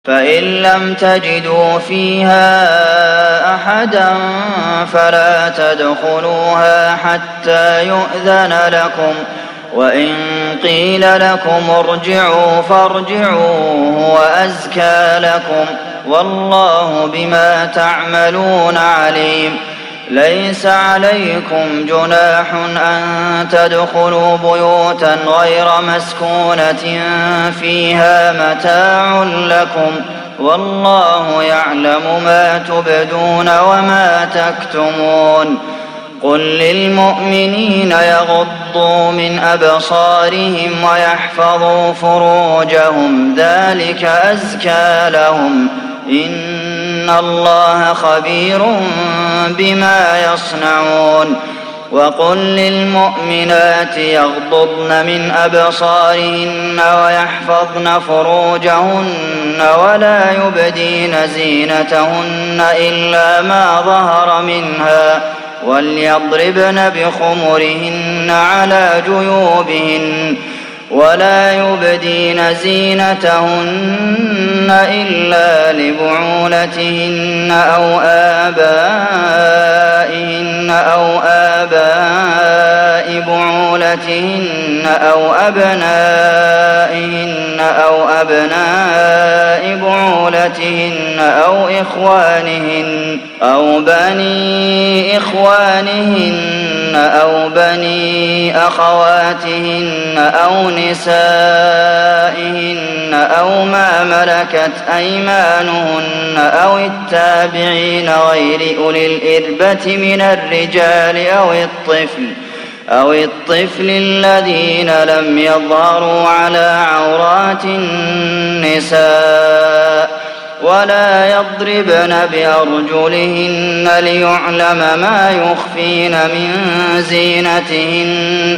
فإن لم تجدوا فيها أحدا فلا تدخلوها حتى يؤذن لكم، وإن قيل لكم ارجعوا فارجعوا هو أزكى لكم، والله بما تعملون عليم. ليس عليكم جناح أن تدخلوا بيوتا غير مسكونة فيها متاع لكم، والله يعلم ما تبدون وما تكتمون. قل للمؤمنين يغضوا من أبصارهم ويحفظوا فروجهم ذلك أزكى لهم، إن الله خبير بما يصنعون. وقل للمؤمنات يغضضن من أبصارهن ويحفظن فروجهن ولا يبدين زينتهن إلا ما ظهر منها، وليضربن بخمرهن على جيوبهن، ولا يبدين زينتهن إلا لبعولتهن أو آبائهن أو آباء بعولتهن أو أبنائهن أو أبناء بعولتهن أو إخوانهن أو بني إخوانهن أو بني أخواتهن أو نسائهن أو ما ملكت أيمانهن أو التابعين غير أولي الإربة من الرجال أو الطفل الذين لم يظهروا على عورات النساء، ولا يضربن بأرجلهن ليعلم ما يخفين من زينتهن.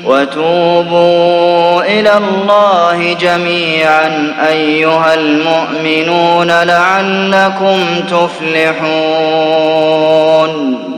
وتوبوا إلى الله جميعا أيها المؤمنون لعلكم تفلحون.